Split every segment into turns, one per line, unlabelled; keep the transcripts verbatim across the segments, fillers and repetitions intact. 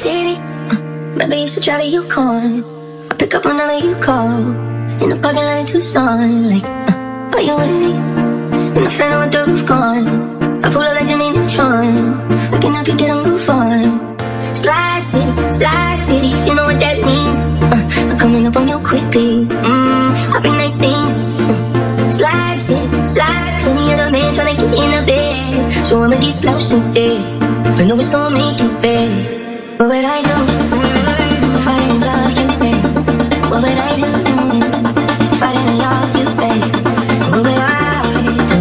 city, uh, maybe you should drive a Yukon. I pick up whenever you call. In the parking lot in Tucson, like, uh, are you with me? In the phantom with the roof gone. I pull up like Jimmy Neutron. I can help you get a move on. Slide City, Slide City, you know what that means. uh, I'm coming up on you quickly. Mmm, I bring nice things. uh, Slide City, slide. Plenty of the men tryna get in the bed, so I'ma get slouched instead. I know it's gonna make you bad. What would I do if I didn't love you, babe? What would I do if I didn't love you, babe? What would I do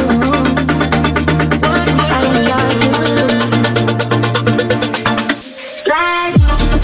if I didn't love you? Slide.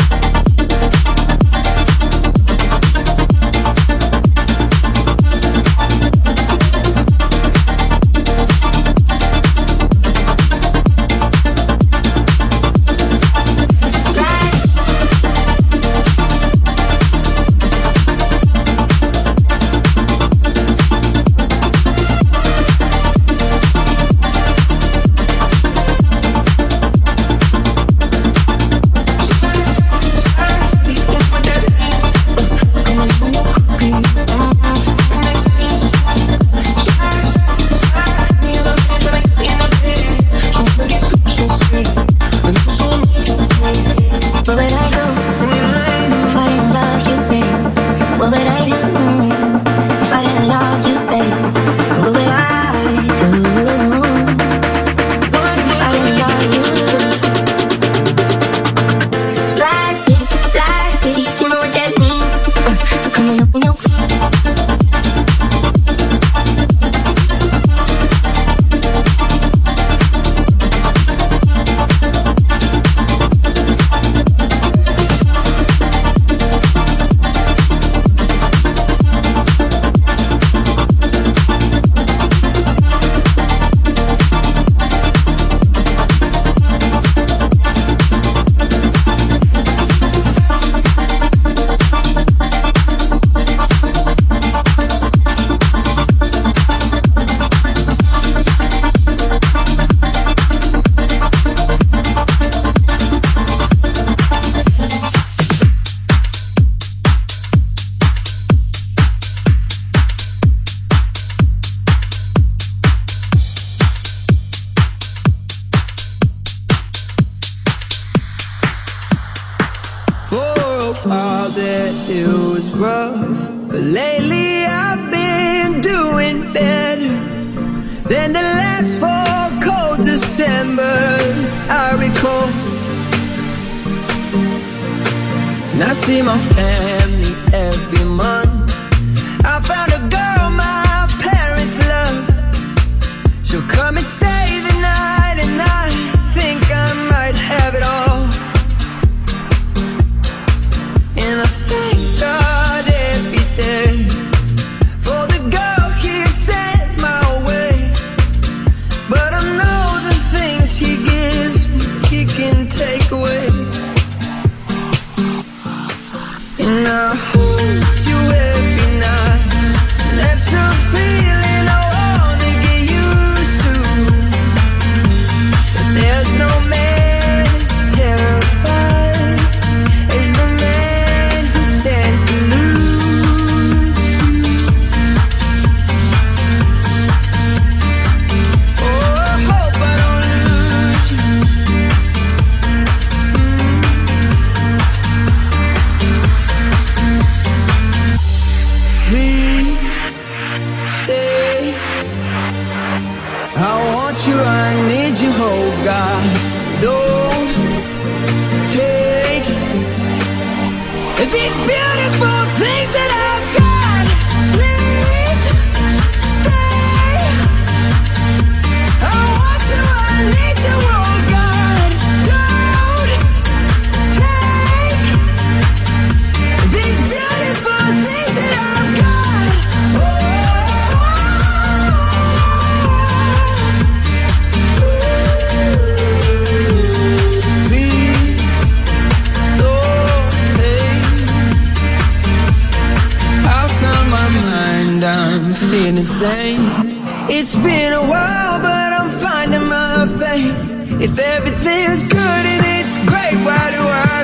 It's been a while, but I'm finding my faith. If everything's good and it's great, why do I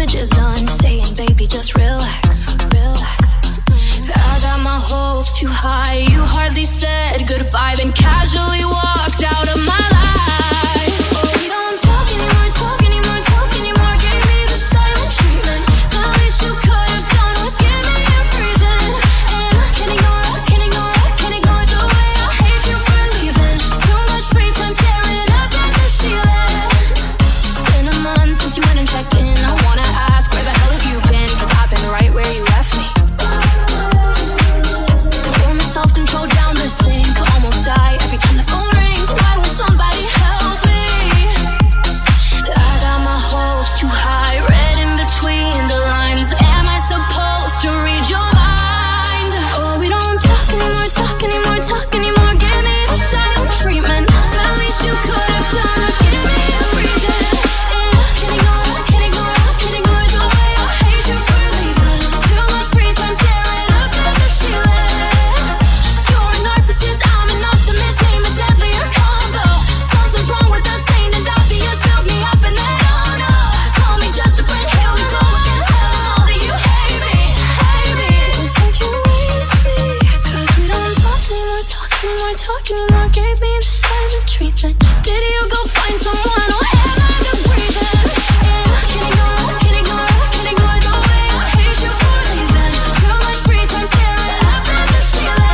damage is done. Saying, baby, just relax, relax. I got my hopes too high. You hardly said goodbye, then casually walked out of my life. Oh, we don't talk anymore, talk anymore, talk anymore. Gave me the silent treatment. The least you could have done was give me a reason. And I can't ignore, I can't ignore, I can't ignore the way I hate you for leaving. Too much free time staring up at the ceiling. It's been a month since you went and checked in. I wanna ask, where the hell have you been? Cause I've been right where you left me. Self-control down the sink, almost die every time the phone rings. Why won't somebody help me? I got my hopes too high, read in between the lines. Am I supposed to read your mind? Oh, we don't talk anymore, talk anymore, talk anymore. Give me the silent treatment. The least you could have done was give me a reason. And I can't ignore, I can't ignore, I can't ignore the way I hate you for leaving. Too much free time staring up at the ceiling. I'm an optimist, name a deadlier combo. Something's wrong with us, ain't it obvious? Build me up and then oh no. Call me just a friend, here we go again. Tell them all that you hate me, hate me. It's like you raised me. Cause we don't talk anymore, talk anymore, talk anymore. Gave me the silent treatment. Did you go find someone or am I the breathing? And I can't ignore, I can't ignore, I can't ignore the way I hate you for leaving. Too much free time staring up at the ceiling.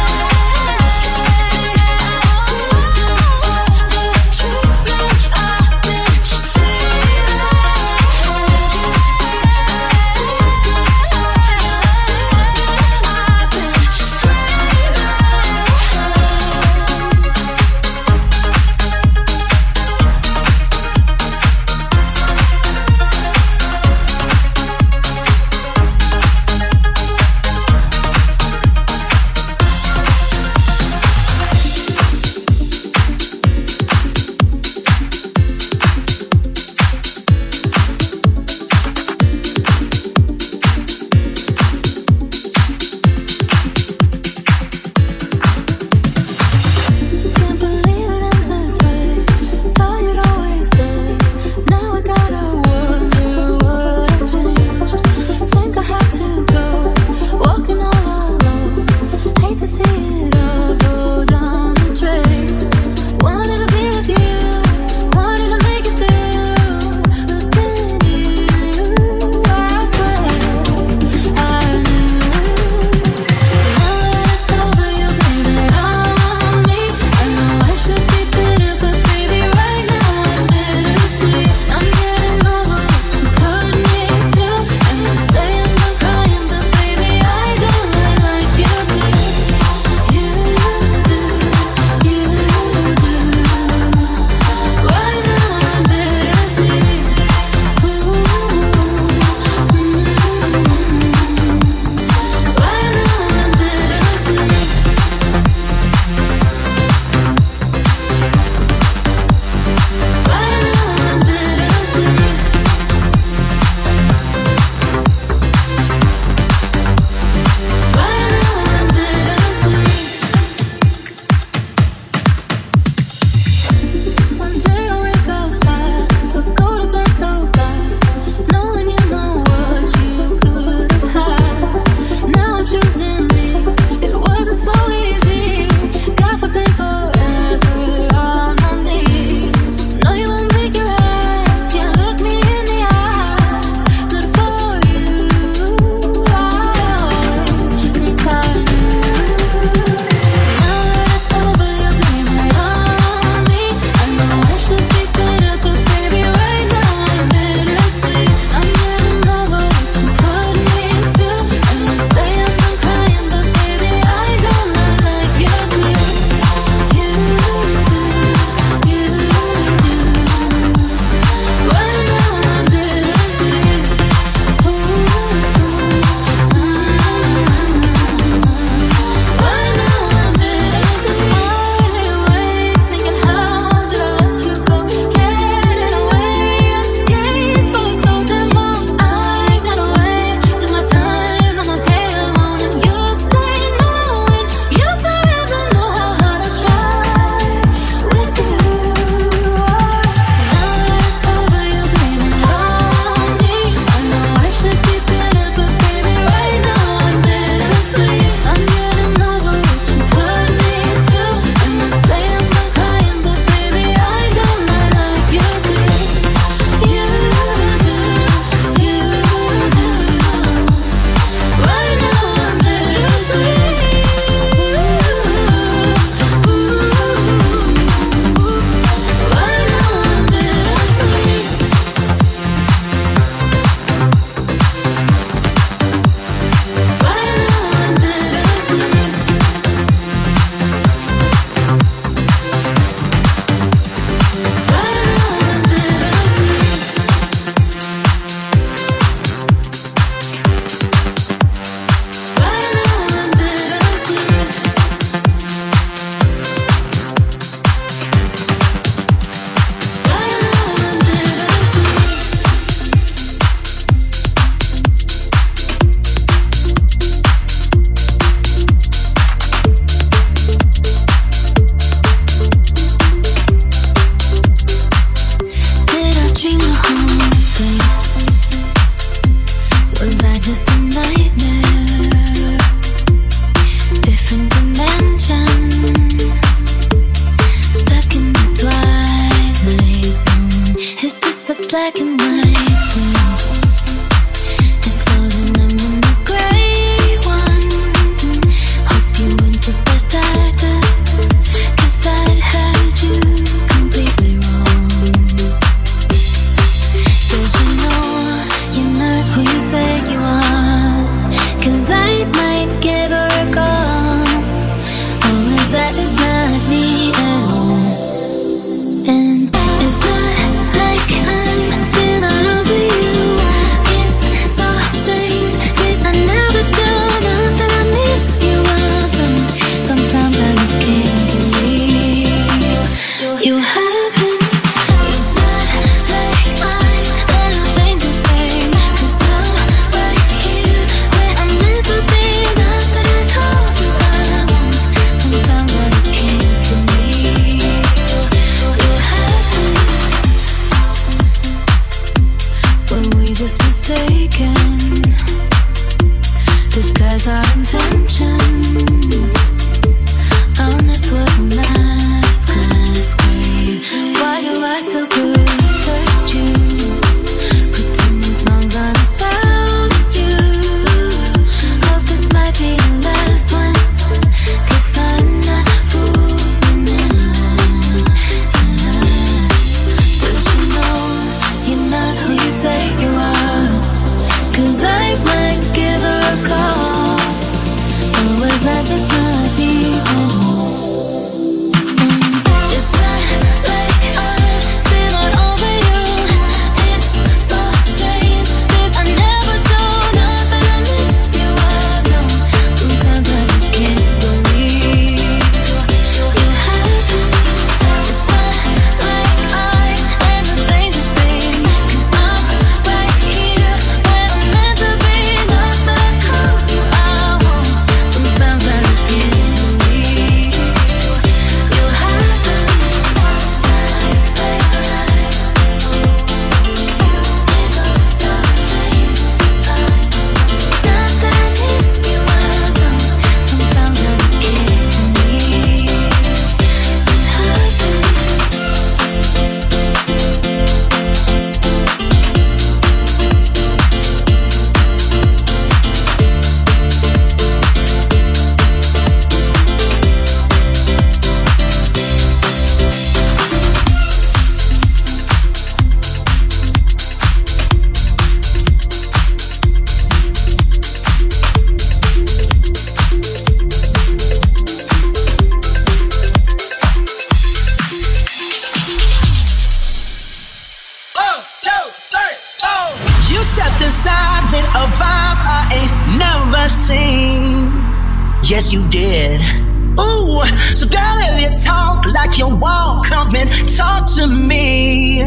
Yes, you did. Ooh, so girl, if you talk like you won't, come and talk to me.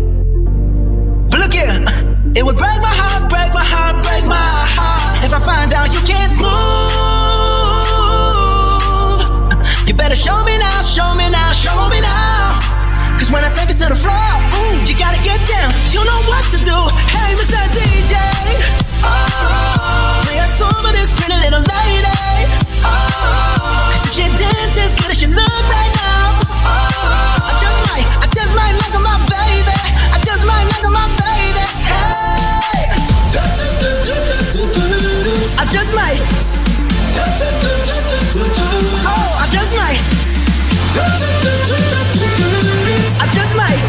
But look here, it would break my heart, break my heart, break my heart if I find out you can't move. You better show me now, show me now, show me now. Cause when I take it to the floor, ooh, you gotta get down, you know what to do. Hey, Mister D J, oh, reassume this pretty little lady. Oh, cause if she dances good as she look right now, oh, I just might, I just might like her my baby. I just might like her my baby. Hey, I just might. Oh, I just might. I just might.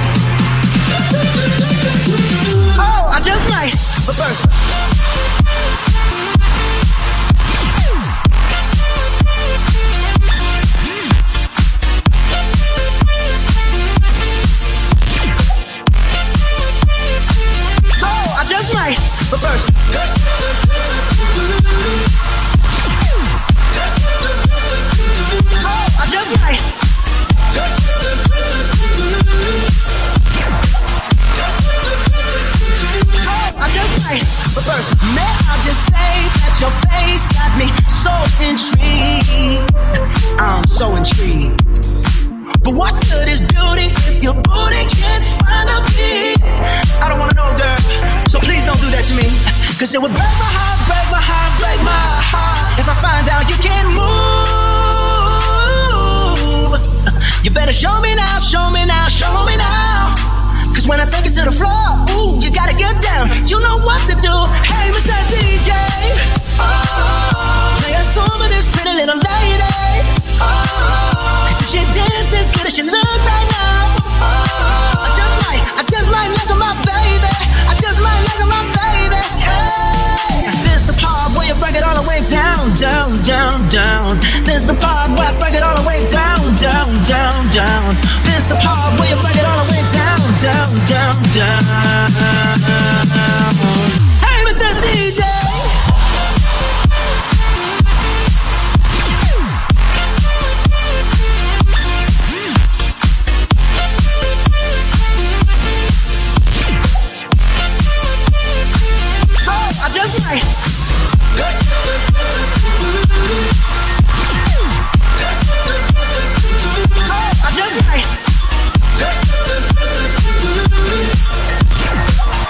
Oh, I just might. But first. Just might, but first. Oh, I just might. Oh, I just might, but first. May I just say that your face got me so intrigued. I'm so intrigued. But what good is beauty if your booty can't find a beat? I don't wanna know, girl. Cause it would break my heart, break my heart, break my heart if I find out you can't move. You better show me now, show me now, show me now. Cause when I take it to the floor, ooh, you gotta get down. You know what to do. Hey, Mister D J, oh, play a song for this pretty little lady. Oh, cause if she dances as good as she look right now, oh, I just might, I just might make her my baby. I just might make her my baby. Hey, this the part where you break it all the way down, down, down, down. This the part where I break it all the way down, down, down, down. This the part where you break it all the way down, down, down, down. Hey, Mister D J. Oh, I just might. I just might.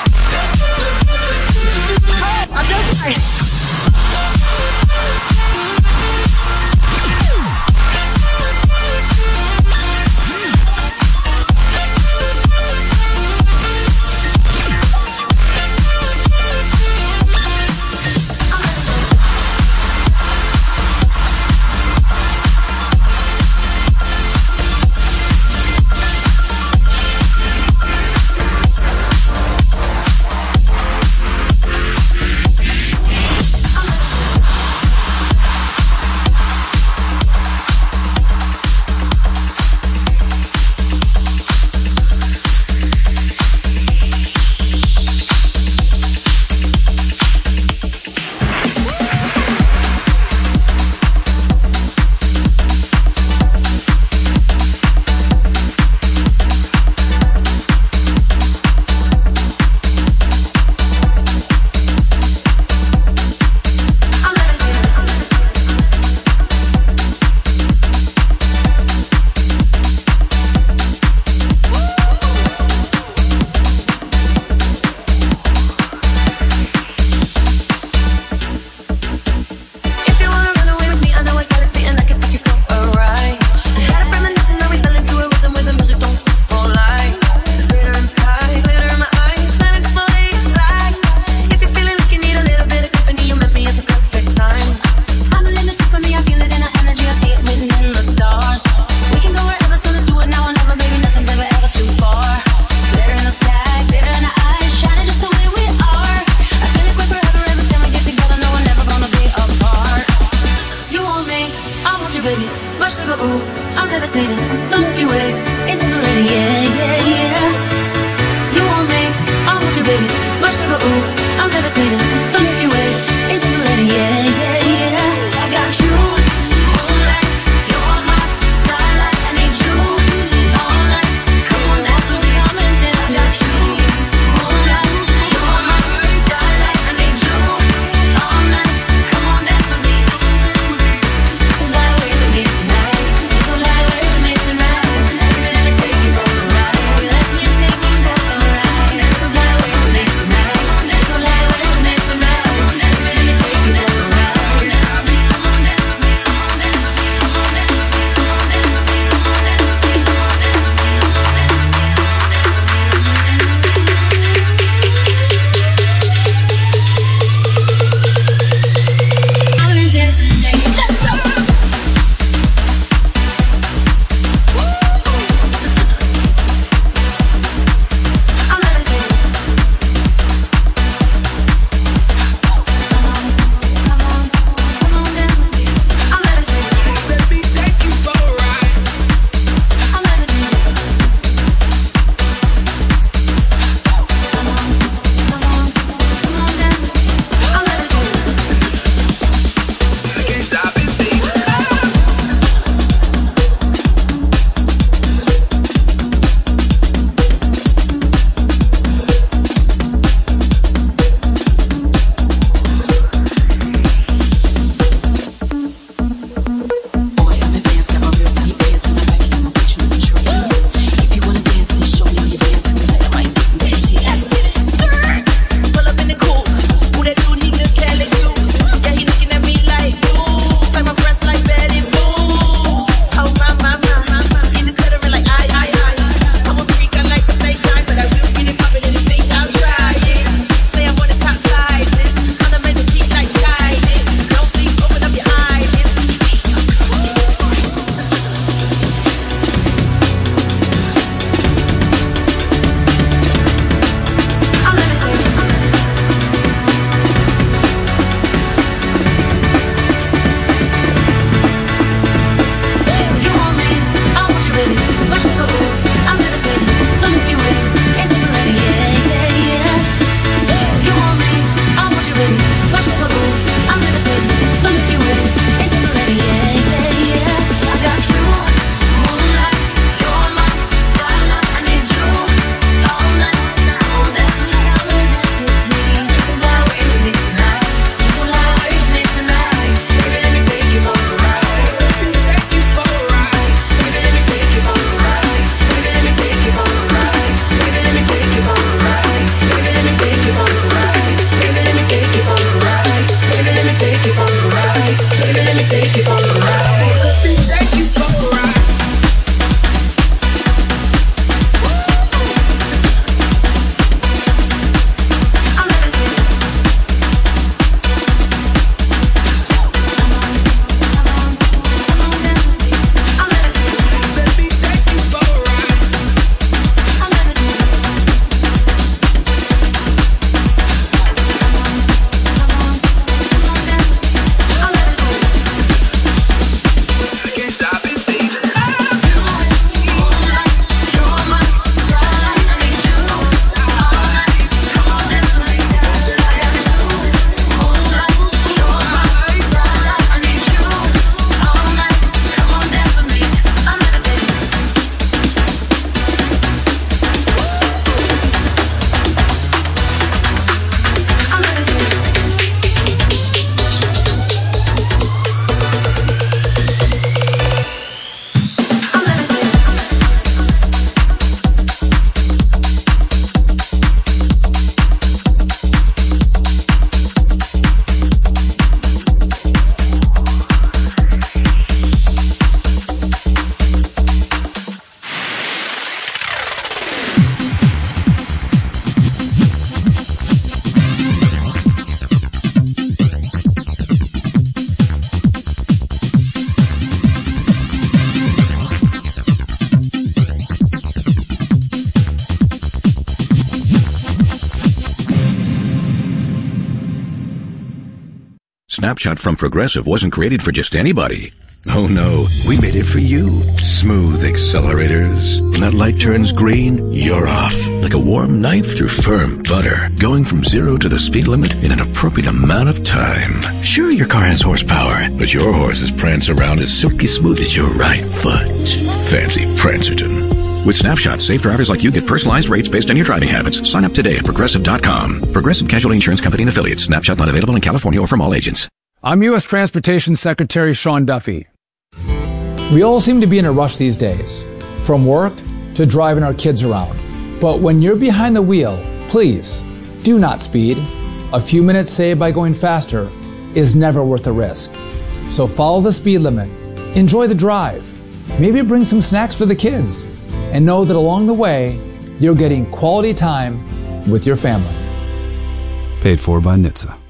Snapshot from Progressive wasn't created for just anybody. Oh no, we made it for you. Smooth accelerators. When that light turns green, you're off. Like a warm knife through firm butter. Going from zero to the speed limit in an appropriate amount of time. Sure, your car has horsepower, but your horses prance around as silky smooth as your right foot. Fancy Prancerton. With Snapshot, safe drivers like you get personalized rates based on your driving habits. Sign up today at Progressive dot com. Progressive Casualty Insurance Company and Affiliates. Snapshot not available in California or from all agents.
I'm U S Transportation Secretary Sean Duffy. We all seem to be in a rush these days, from work to driving our kids around. But when you're behind the wheel, please do not speed. A few minutes saved by going faster is never worth the risk. So follow the speed limit, enjoy the drive, maybe bring some snacks for the kids, and know that along the way, you're getting quality time with your family.
Paid for by N H T S A.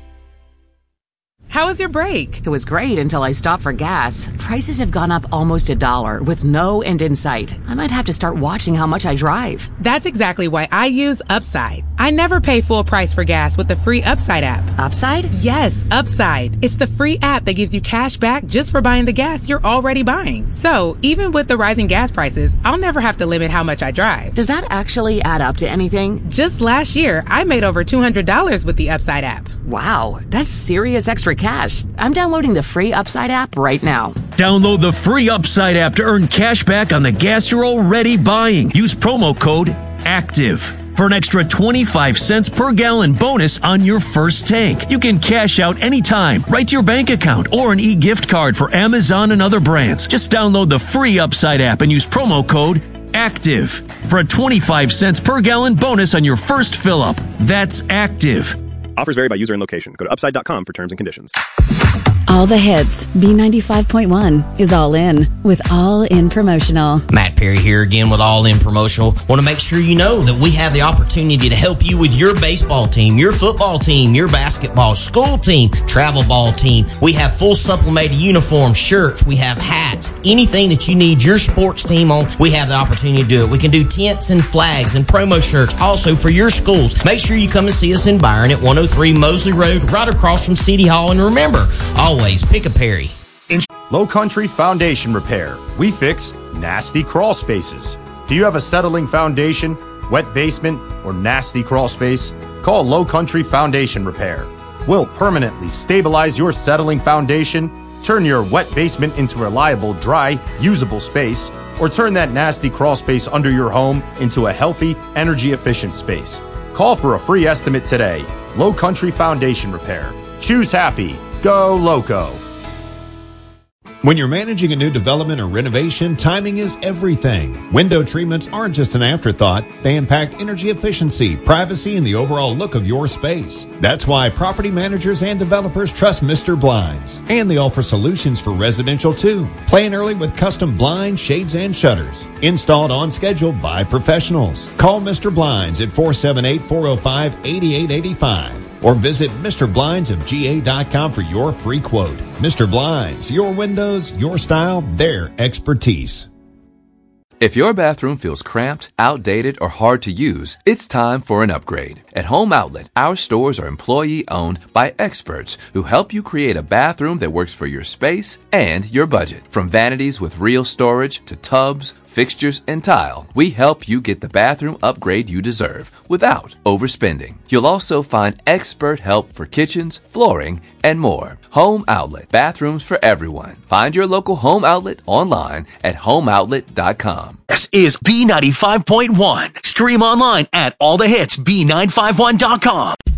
How was your break?
It was great until I stopped for gas. Prices have gone up almost a dollar with no end in sight. I might have to start watching how much I drive.
That's exactly why I use Upside. I never pay full price for gas with the free Upside app.
Upside?
Yes, Upside. It's the free app that gives you cash back just for buying the gas you're already buying. So even with the rising gas prices, I'll never have to limit how much I drive.
Does that actually add up to anything?
Just last year, I made over two hundred dollars with the Upside app.
Wow, that's serious extra cash. I'm downloading the free Upside app right now.
Download the free Upside app to earn cash back on the gas you're already buying. Use promo code ACTIVE for an extra twenty-five cents per gallon bonus on your first tank. You can cash out anytime, right to your bank account, or an e-gift card for Amazon and other brands. Just download the free Upside app and use promo code ACTIVE for a twenty-five cents per gallon bonus on your first fill-up. That's ACTIVE.
Offers vary by user and location. Go to upside dot com for terms and conditions.
All the hits. B ninety-five point one is all in with All In Promotional.
Matt Perry here again with All In Promotional. Want to make sure you know that we have the opportunity to help you with your baseball team, your football team, your basketball, school team, travel ball team. We have full sublimated uniforms, shirts, we have hats, anything that you need your sports team on, we have the opportunity to do it. We can do tents and flags and promo shirts also for your schools. Make sure you come and see us in Byron at one oh three Mosley Road, right across from City Hall. And remember, always pick a Perry.
Low Country Foundation Repair. We fix nasty crawl spaces. Do you have a settling foundation, wet basement, or nasty crawl space? Call Low Country Foundation Repair. We'll permanently stabilize your settling foundation, turn your wet basement into a reliable, dry, usable space, or turn that nasty crawl space under your home into a healthy, energy-efficient space. Call for a free estimate today. Low Country Foundation Repair. Choose happy. Go Loco.
When you're managing a new development or renovation, timing is everything. Window treatments aren't just an afterthought. They impact energy efficiency, privacy, and the overall look of your space. That's why property managers and developers trust Mister Blinds. And they offer solutions for residential too. Plan early with custom blinds, shades, and shutters. Installed on schedule by professionals. Call Mister Blinds at four seven eight, four oh five, eight eight eight five. Or visit Mr Blinds of G A dot com for your free quote. Mister Blinds, your windows, your style, their expertise.
If your bathroom feels cramped, outdated, or hard to use, it's time for an upgrade. At Home Outlet, our stores are employee-owned by experts who help you create a bathroom that works for your space and your budget. From vanities with real storage to tubs, fixtures, and tile, we help you get the bathroom upgrade you deserve without overspending. You'll also find expert help for kitchens, flooring, and more. Home Outlet, bathrooms for everyone. Find your local Home Outlet online at home outlet dot com.
This is B ninety-five point one. Stream online at all the hits B nine five one dot com.